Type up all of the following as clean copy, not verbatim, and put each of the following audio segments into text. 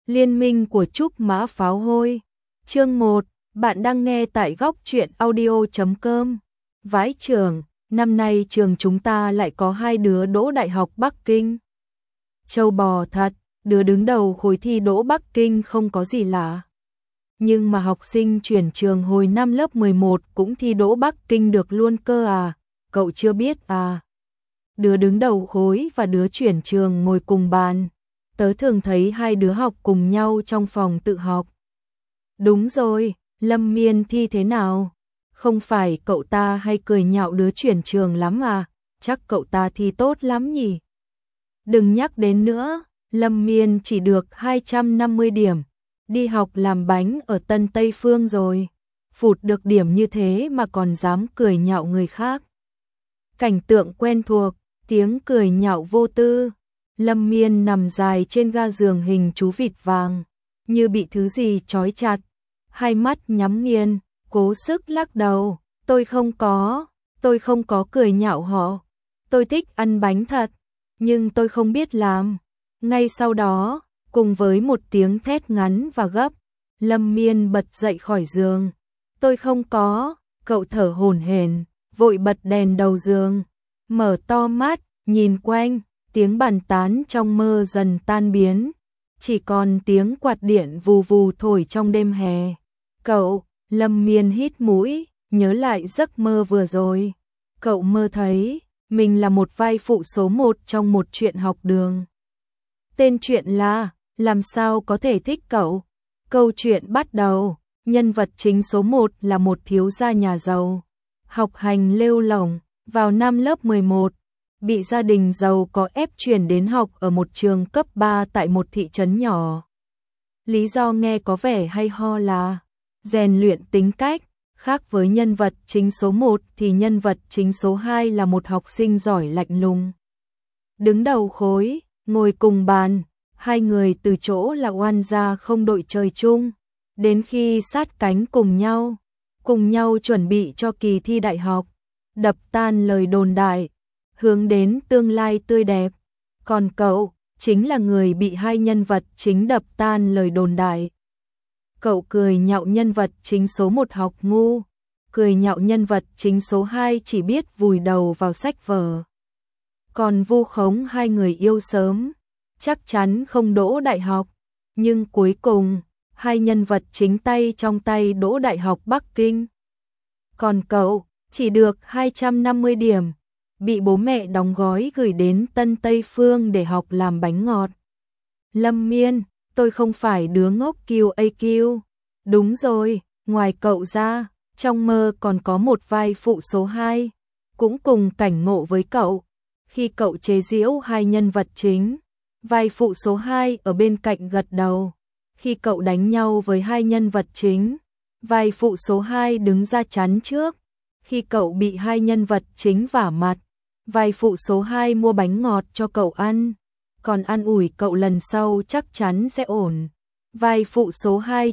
Liên minh của Trúc Mã Pháo Hôi. Chương 1, bạn đang nghe tại góc truyện audio.com. Vãi trường, năm nay trường chúng ta lại có 2 đứa đỗ Đại học Bắc Kinh. Châu bò thật, đứa đứng đầu khối thi đỗ Bắc Kinh không có gì lạ. Nhưng mà học sinh chuyển trường hồi năm lớp 11 cũng thi đỗ Bắc Kinh được luôn cơ à, cậu chưa biết à. Đứa đứng đầu khối và đứa chuyển trường ngồi cùng bàn. Tớ thường thấy 2 đứa học cùng nhau trong phòng tự học. Đúng rồi, Lâm Miên thi thế nào? Không phải cậu ta hay cười nhạo đứa chuyển trường lắm à, chắc cậu ta thi tốt lắm nhỉ? Đừng nhắc đến nữa, Lâm Miên chỉ được 250 điểm, đi học làm bánh ở Tân Tây Phương rồi. Phụt được điểm như thế mà còn dám cười nhạo người khác. Cảnh tượng quen thuộc, tiếng cười nhạo vô tư. Lâm Miên nằm dài trên ga giường hình chú vịt vàng, như bị thứ gì trói chặt, hai mắt nhắm nghiền, cố sức lắc đầu, tôi không có cười nhạo họ, tôi thích ăn bánh thật, nhưng tôi không biết làm. Ngay sau đó, cùng với một tiếng thét ngắn và gấp, Lâm Miên bật dậy khỏi giường. Tôi không có, cậu thở hổn hển, vội bật đèn đầu giường, mở to mắt, nhìn quanh. Tiếng bàn tán trong mơ dần tan biến, chỉ còn tiếng quạt điện vù vù thổi trong đêm hè. Cậu, Lâm Miên hít mũi, nhớ lại giấc mơ vừa rồi. Cậu mơ thấy mình là một vai phụ số 1 trong một chuyện học đường. Tên chuyện là Làm sao có thể thích cậu? Câu chuyện bắt đầu, nhân vật chính số 1 là một thiếu gia nhà giàu, học hành lêu lổng, vào năm lớp 11. Bị gia đình giàu có ép chuyển đến học ở một trường cấp 3 tại một thị trấn nhỏ. Lý do nghe có vẻ hay ho là rèn luyện tính cách, khác với nhân vật chính số 1 thì nhân vật chính số 2 là một học sinh giỏi lạnh lùng. Đứng đầu khối, ngồi cùng bàn, hai người từ chỗ là oan gia không đội trời chung, đến khi sát cánh cùng nhau chuẩn bị cho kỳ thi đại học, đập tan lời đồn đại, hướng đến tương lai tươi đẹp. Còn cậu, chính là người bị hai nhân vật chính đập tan lời đồn đại. Cậu cười nhạo nhân vật chính số 1 học ngu, cười nhạo nhân vật chính số 2 chỉ biết vùi đầu vào sách vở. Còn vu khống hai người yêu sớm, chắc chắn không đỗ đại học. Nhưng cuối cùng, hai nhân vật chính tay trong tay đỗ Đại học Bắc Kinh. Còn cậu, chỉ được 250 điểm. Bị bố mẹ đóng gói gửi đến Tân Tây Phương để học làm bánh ngọt. Lâm Miên, tôi không phải đứa ngốc QAQ. Đúng rồi, ngoài cậu ra, trong mơ còn có một vai phụ số 2, cũng cùng cảnh ngộ với cậu. Khi cậu chế giễu hai nhân vật chính, vai phụ số 2 ở bên cạnh gật đầu. Khi cậu đánh nhau với hai nhân vật chính, vai phụ số 2 đứng ra chắn trước. Khi cậu bị hai nhân vật chính vả mặt, vai phụ số 2 mua bánh ngọt cho cậu ăn, còn an ủi cậu lần sau chắc chắn sẽ ổn. Vai phụ số 2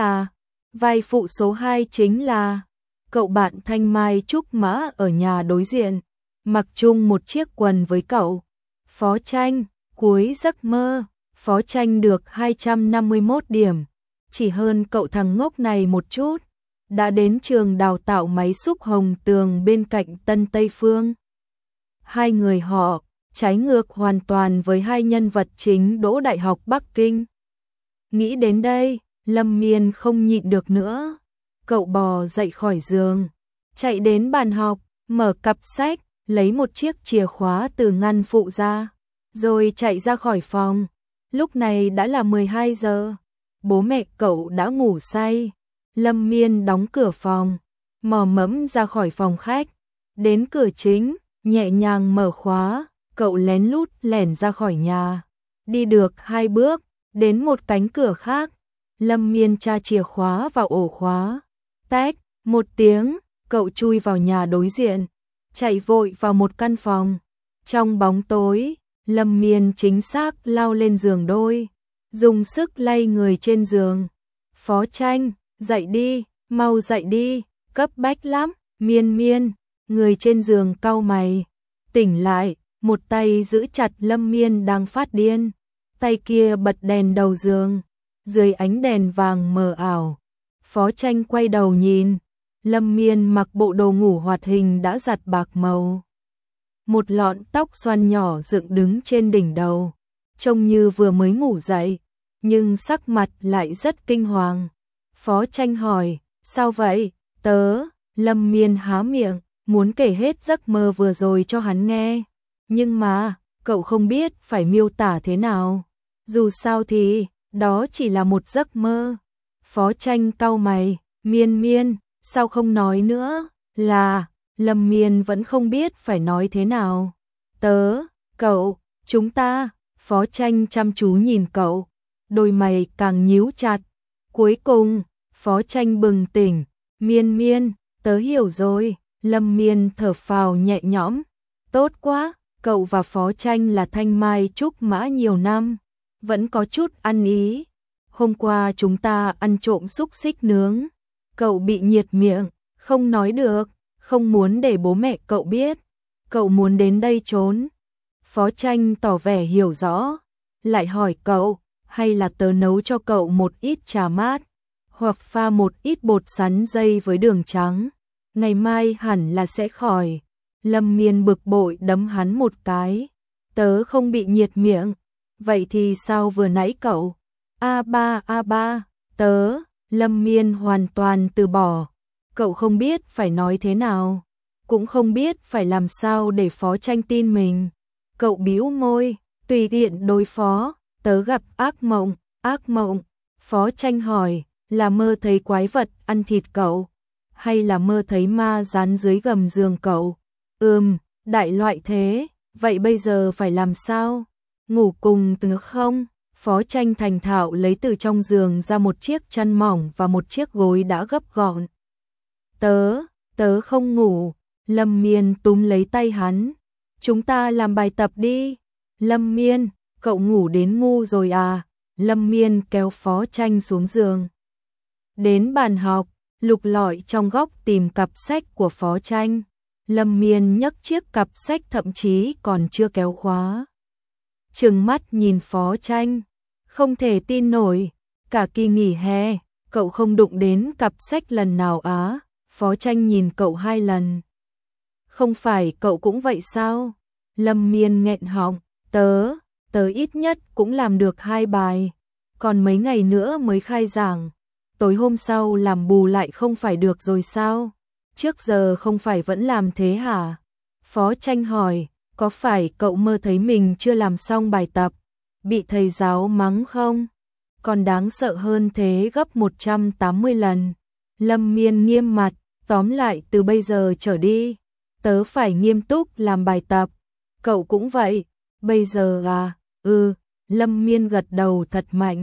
chính là cậu bạn Thanh Mai Trúc Mã ở nhà đối diện, mặc chung một chiếc quần với cậu. Phó Tranh, cuối giấc mơ, Phó Tranh được 251 điểm, chỉ hơn cậu thằng ngốc này một chút, đã đến trường đào tạo máy xúc Hồng Tường bên cạnh Tân Tây Phương. Hai người họ trái ngược hoàn toàn với hai nhân vật chính đỗ Đại học Bắc Kinh. Nghĩ đến đây, Lâm Miên không nhịn được nữa. Cậu bò dậy khỏi giường, chạy đến bàn học, mở cặp sách, lấy một chiếc chìa khóa từ ngăn phụ ra, rồi chạy ra khỏi phòng. Lúc này đã là 12 giờ, bố mẹ cậu đã ngủ say. Lâm Miên đóng cửa phòng, mò mẫm ra khỏi phòng khách, đến cửa chính, nhẹ nhàng mở khóa, cậu lén lút lẻn ra khỏi nhà. Đi được 2 bước, đến một cánh cửa khác, Lâm Miên tra chìa khóa vào ổ khóa. Tách, một tiếng, cậu chui vào nhà đối diện, chạy vội vào một căn phòng. Trong bóng tối, Lâm Miên chính xác lao lên giường đôi, dùng sức lay người trên giường. Phó Tranh, dậy đi, mau dậy đi, cấp bách lắm. Miên Miên, người trên giường cau mày, tỉnh lại, một tay giữ chặt Lâm Miên đang phát điên, tay kia bật đèn đầu giường, dưới ánh đèn vàng mờ ảo. Phó Tranh quay đầu nhìn, Lâm Miên mặc bộ đồ ngủ hoạt hình đã giặt bạc màu. Một lọn tóc xoăn nhỏ dựng đứng trên đỉnh đầu, trông như vừa mới ngủ dậy, nhưng sắc mặt lại rất kinh hoàng. Phó Tranh hỏi, sao vậy, tớ? Lâm Miên há miệng, muốn kể hết giấc mơ vừa rồi cho hắn nghe. Nhưng mà, cậu không biết phải miêu tả thế nào. Dù sao thì, đó chỉ là một giấc mơ. Phó Tranh cau mày, Miên, sao không nói nữa? Là, Lâm Miên vẫn không biết phải nói thế nào. Tớ, cậu, chúng ta. Phó Tranh chăm chú nhìn cậu, đôi mày càng nhíu chặt. Cuối cùng, Phó Tranh bừng tỉnh, Miên, tớ hiểu rồi. Lâm Miên thở phào nhẹ nhõm. Tốt quá, cậu và Phó Tranh là thanh mai trúc mã nhiều năm, vẫn có chút ăn ý. Hôm qua chúng ta ăn trộm xúc xích nướng, cậu bị nhiệt miệng, không nói được, không muốn để bố mẹ cậu biết, cậu muốn đến đây trốn. Phó Tranh tỏ vẻ hiểu rõ, lại hỏi cậu, hay là tớ nấu cho cậu một ít trà mát, hoặc pha một ít bột sắn dây với đường trắng, ngày mai hẳn là sẽ khỏi. Lâm Miên bực bội đấm hắn một cái, tớ không bị nhiệt miệng, vậy thì sao vừa nãy cậu? A ba, tớ. Lâm Miên hoàn toàn từ bỏ, cậu không biết phải nói thế nào, cũng không biết phải làm sao để Phó Tranh tin mình. Cậu bĩu môi, tùy tiện đối phó, tớ gặp ác mộng. Phó Tranh hỏi, là mơ thấy quái vật ăn thịt cậu, hay là mơ thấy ma dán dưới gầm giường cậu? Đại loại thế, vậy bây giờ phải làm sao? Ngủ cùng tớ không? Phó Tranh thành thạo lấy từ trong giường ra một chiếc chăn mỏng và một chiếc gối đã gấp gọn. Tớ không ngủ. Lâm Miên túm lấy tay hắn. Chúng ta làm bài tập đi. Lâm Miên, cậu ngủ đến ngu rồi à? Lâm Miên kéo Phó Tranh xuống giường. Đến bàn học, lục lọi trong góc tìm cặp sách của Phó Tranh. Lâm Miên nhấc chiếc cặp sách thậm chí còn chưa kéo khóa. Trừng mắt nhìn Phó Tranh, không thể tin nổi, cả kỳ nghỉ hè, cậu không đụng đến cặp sách lần nào á? Phó Tranh nhìn cậu 2 lần. Không phải cậu cũng vậy sao? Lâm Miên nghẹn họng, tớ ít nhất cũng làm được 2 bài, còn mấy ngày nữa mới khai giảng, tối hôm sau làm bù lại không phải được rồi sao? Trước giờ không phải vẫn làm thế hả? Phó Tranh hỏi, có phải cậu mơ thấy mình chưa làm xong bài tập, bị thầy giáo mắng không? Còn đáng sợ hơn thế gấp 180 lần. Lâm Miên nghiêm mặt, tóm lại từ bây giờ trở đi, tớ phải nghiêm túc làm bài tập. Cậu cũng vậy, bây giờ à? Lâm Miên gật đầu thật mạnh.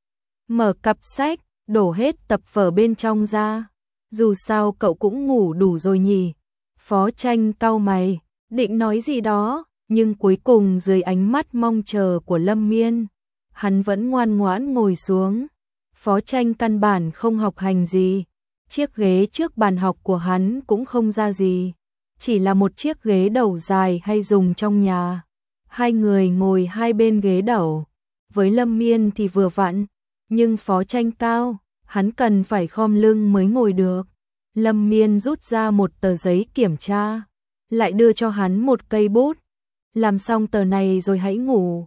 Mở cặp sách, đổ hết tập vở bên trong ra. Dù sao cậu cũng ngủ đủ rồi nhỉ? Phó Tranh cau mày, định nói gì đó, nhưng cuối cùng dưới ánh mắt mong chờ của Lâm Miên, hắn vẫn ngoan ngoãn ngồi xuống. Phó Tranh căn bản không học hành gì, chiếc ghế trước bàn học của hắn cũng không ra gì, chỉ là một chiếc ghế đầu dài hay dùng trong nhà. 2 người ngồi 2 bên ghế đầu, với Lâm Miên thì vừa vặn, nhưng Phó Tranh cao, hắn cần phải khom lưng mới ngồi được. Lâm Miên rút ra một tờ giấy kiểm tra, lại đưa cho hắn một cây bút. Làm xong tờ này rồi hãy ngủ.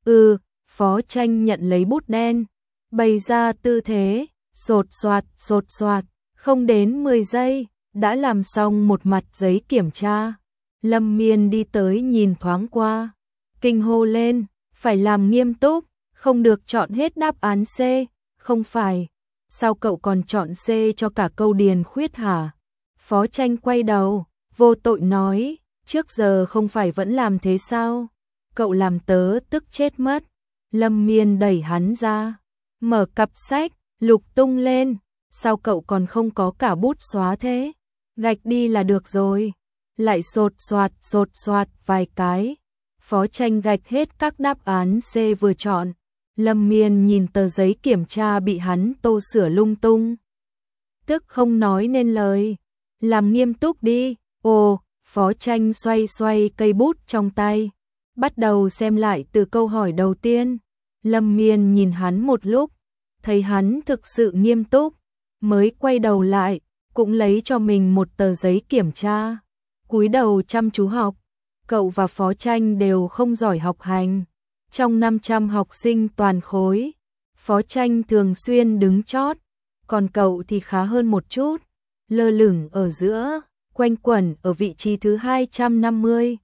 Phó Tranh nhận lấy bút đen, bày ra tư thế, sột soạt, không đến 10 giây, đã làm xong một mặt giấy kiểm tra. Lâm Miên đi tới nhìn thoáng qua, kinh hô lên, phải làm nghiêm túc, không được chọn hết đáp án C, không phải. Sao cậu còn chọn C cho cả câu điền khuyết hả? Phó Tranh quay đầu, vô tội nói, trước giờ không phải vẫn làm thế sao? Cậu làm tớ tức chết mất. Lâm Miên đẩy hắn ra, mở cặp sách, lục tung lên, sao cậu còn không có cả bút xóa thế? Gạch đi là được rồi. Lại sột soạt vài cái. Phó Tranh gạch hết các đáp án C vừa chọn. Lâm Miên nhìn tờ giấy kiểm tra bị hắn tô sửa lung tung, tức không nói nên lời. Làm nghiêm túc đi. Phó Tranh xoay cây bút trong tay, bắt đầu xem lại từ câu hỏi đầu tiên. Lâm Miên nhìn hắn một lúc, thấy hắn thực sự nghiêm túc, mới quay đầu lại, cũng lấy cho mình một tờ giấy kiểm tra. Cúi đầu chăm chú học, cậu và Phó Tranh đều không giỏi học hành. Trong 500 học sinh toàn khối, Phó Tranh thường xuyên đứng chót, còn cậu thì khá hơn một chút, lơ lửng ở giữa, quanh quẩn ở vị trí thứ 250.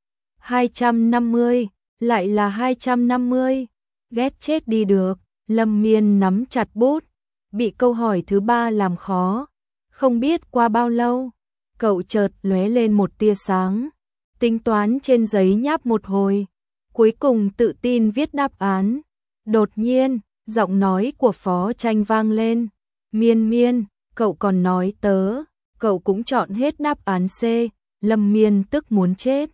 250, lại là 250, ghét chết đi được. Lâm Miên nắm chặt bút, bị câu hỏi thứ 3 làm khó. Không biết qua bao lâu, cậu chợt lóe lên một tia sáng, tính toán trên giấy nháp một hồi, cuối cùng tự tin viết đáp án. Đột nhiên, giọng nói của Phó Tranh vang lên, Miên Miên, cậu còn nói tớ, cậu cũng chọn hết đáp án C. Lâm Miên tức muốn chết.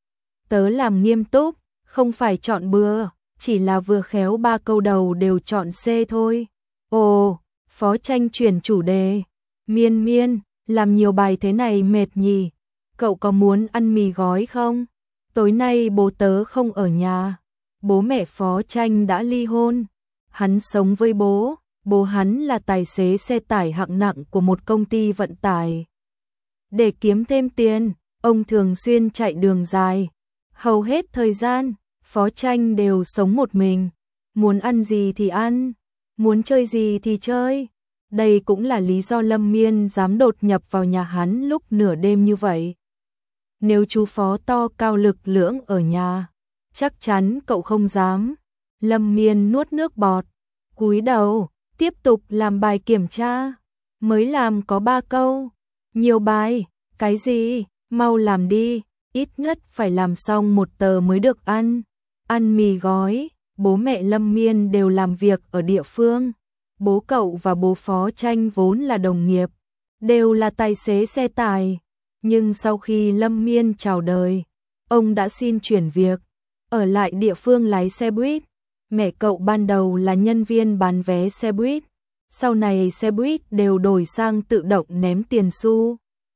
Tớ làm nghiêm túc, không phải chọn bừa, chỉ là vừa khéo 3 câu đầu đều chọn C thôi. Ồ, Phó Tranh chuyển chủ đề, Miên Miên, làm nhiều bài thế này mệt nhỉ, cậu có muốn ăn mì gói không? Tối nay bố tớ không ở nhà, bố mẹ Phó Tranh đã ly hôn, hắn sống với bố hắn là tài xế xe tải hạng nặng của một công ty vận tải. Để kiếm thêm tiền, ông thường xuyên chạy đường dài, hầu hết thời gian, Phó Tranh đều sống một mình, muốn ăn gì thì ăn, muốn chơi gì thì chơi. Đây cũng là lý do Lâm Miên dám đột nhập vào nhà hắn lúc nửa đêm như vậy. Nếu chú Phó to cao lực lưỡng ở nhà, chắc chắn cậu không dám. Lâm Miên nuốt nước bọt, cúi đầu, tiếp tục làm bài kiểm tra. Mới làm có 3 câu, nhiều bài, cái gì, mau làm đi, ít nhất phải làm xong 1 tờ mới được ăn. Ăn mì gói, bố mẹ Lâm Miên đều làm việc ở địa phương. Bố cậu và bố Phó Tranh vốn là đồng nghiệp, đều là tài xế xe tải. Nhưng sau khi Lâm Miên chào đời, ông đã xin chuyển việc, ở lại địa phương lái xe buýt. Mẹ cậu ban đầu là nhân viên bán vé xe buýt, sau này xe buýt đều đổi sang tự động ném tiền xu.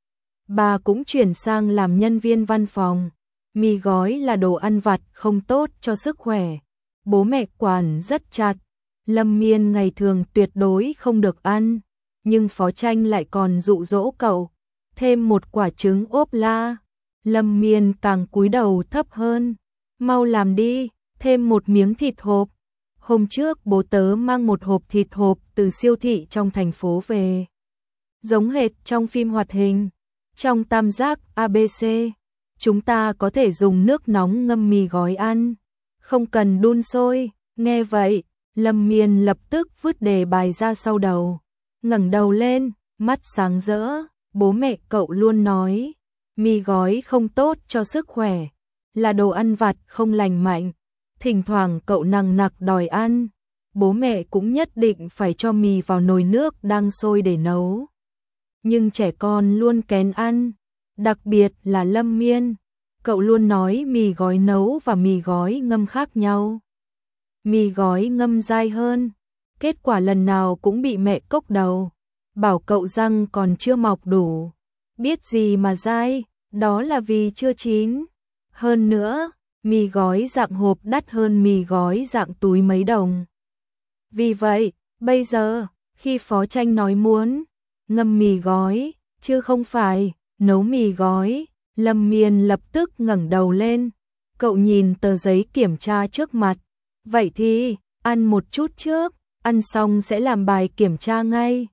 Bà cũng chuyển sang làm nhân viên văn phòng. Mì gói là đồ ăn vặt không tốt cho sức khỏe. Bố mẹ quản rất chặt. Lâm Miên ngày thường tuyệt đối không được ăn, nhưng Phó Tranh lại còn dụ dỗ cậu, thêm 1 quả trứng ốp la. Lâm Miên càng cúi đầu thấp hơn, mau làm đi, thêm 1 miếng thịt hộp. Hôm trước bố tớ mang 1 hộp thịt hộp từ siêu thị trong thành phố về. Giống hệt trong phim hoạt hình, trong tam giác ABC, chúng ta có thể dùng nước nóng ngâm mì gói ăn, không cần đun sôi. Nghe vậy, Lâm Miên lập tức vứt đề bài ra sau đầu, ngẩng đầu lên, mắt sáng rỡ. Bố mẹ cậu luôn nói, mì gói không tốt cho sức khỏe, là đồ ăn vặt không lành mạnh. Thỉnh thoảng cậu nằng nặc đòi ăn, bố mẹ cũng nhất định phải cho mì vào nồi nước đang sôi để nấu. Nhưng trẻ con luôn kén ăn, đặc biệt là Lâm Miên. Cậu luôn nói mì gói nấu và mì gói ngâm khác nhau. Mì gói ngâm dai hơn, kết quả lần nào cũng bị mẹ cốc đầu, bảo cậu răng còn chưa mọc đủ. Biết gì mà dai, đó là vì chưa chín. Hơn nữa, mì gói dạng hộp đắt hơn mì gói dạng túi mấy đồng. Vì vậy, bây giờ, khi Phó Tranh nói muốn ngâm mì gói, chứ không phải nấu mì gói, Lâm Miên lập tức ngẩng đầu lên. Cậu nhìn tờ giấy kiểm tra trước mặt. Vậy thì, ăn một chút trước, ăn xong sẽ làm bài kiểm tra ngay.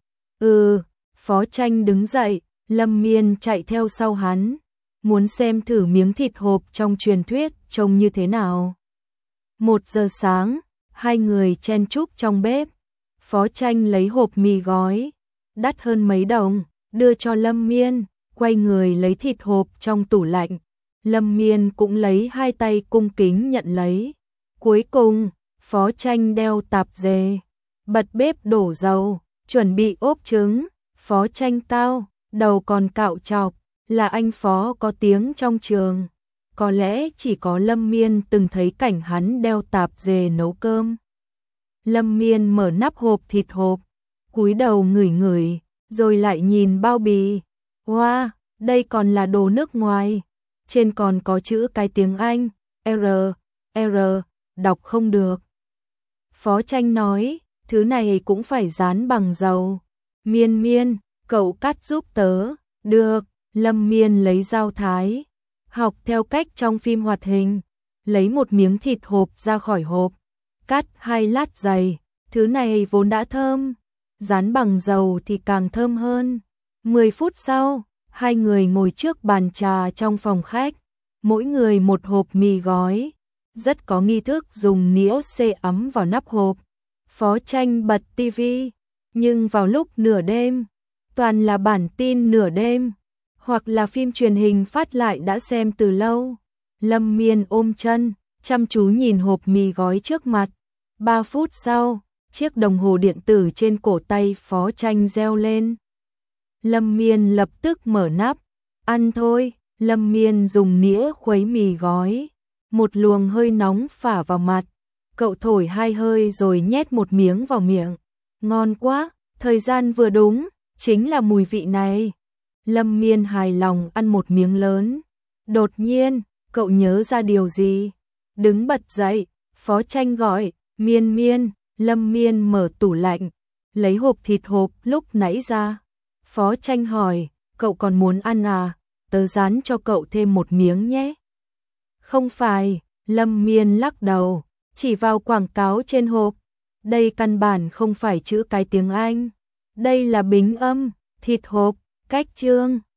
Phó Tranh đứng dậy, Lâm Miên chạy theo sau hắn, muốn xem thử miếng thịt hộp trong truyền thuyết trông như thế nào. 1 giờ sáng, 2 người chen chúc trong bếp. Phó Tranh lấy hộp mì gói, đắt hơn mấy đồng, đưa cho Lâm Miên, quay người lấy thịt hộp trong tủ lạnh. Lâm Miên cũng lấy 2 tay cung kính nhận lấy. Cuối cùng, Phó Tranh đeo tạp dề, bật bếp đổ dầu, chuẩn bị ốp trứng. Phó Tranh cao, đầu còn cạo chọc, là anh Phó có tiếng trong trường. Có lẽ chỉ có Lâm Miên từng thấy cảnh hắn đeo tạp dề nấu cơm. Lâm Miên mở nắp hộp thịt hộp, cúi đầu ngửi ngửi, rồi lại nhìn bao bì. Wow, đây còn là đồ nước ngoài. Trên còn có chữ cái tiếng Anh, R, đọc không được. Phó Tranh nói, thứ này cũng phải rán bằng dầu. Miên Miên, cậu cắt giúp tớ. Được, Lâm Miên lấy dao thái. Học theo cách trong phim hoạt hình. Lấy một miếng thịt hộp ra khỏi hộp. Cắt 2 lát dày. Thứ này vốn đã thơm. Rán bằng dầu thì càng thơm hơn. 10 phút sau, hai người ngồi trước bàn trà trong phòng khách. Mỗi người một hộp mì gói. Rất có nghi thức dùng nĩa xê ấm vào nắp hộp. Phó Tranh bật tivi. Nhưng vào lúc nửa đêm, toàn là bản tin nửa đêm, hoặc là phim truyền hình phát lại đã xem từ lâu. Lâm Miên ôm chân, chăm chú nhìn hộp mì gói trước mặt. 3 phút sau, chiếc đồng hồ điện tử trên cổ tay Phó Tranh reo lên. Lâm Miên lập tức mở nắp. Ăn thôi, Lâm Miên dùng nĩa khuấy mì gói. Một luồng hơi nóng phả vào mặt. Cậu thổi 2 hơi rồi nhét một miếng vào miệng. Ngon quá, thời gian vừa đúng, chính là mùi vị này. Lâm Miên hài lòng ăn một miếng lớn. Đột nhiên, cậu nhớ ra điều gì? Đứng bật dậy, Phó Tranh gọi, Miên Miên. Lâm Miên mở tủ lạnh, lấy hộp thịt hộp lúc nãy ra. Phó Tranh hỏi, cậu còn muốn ăn à? Tớ rán cho cậu thêm một miếng nhé. Không phải, Lâm Miên lắc đầu, chỉ vào quảng cáo trên hộp. Đây căn bản không phải chữ cái tiếng Anh. Đây là bính âm, thịt hộp, cách chương.